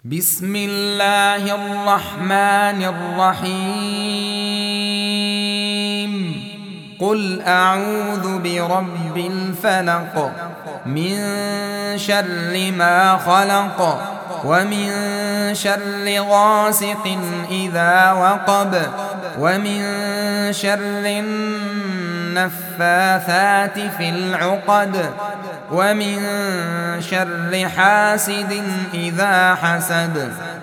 بسم الله الرحمن الرحيم قل أعوذ برب الفلق من شر ما خلق ومن شر غاسق إذا وقب ومن شر النفاثات في العقد ومن شر حاسد إذا حسد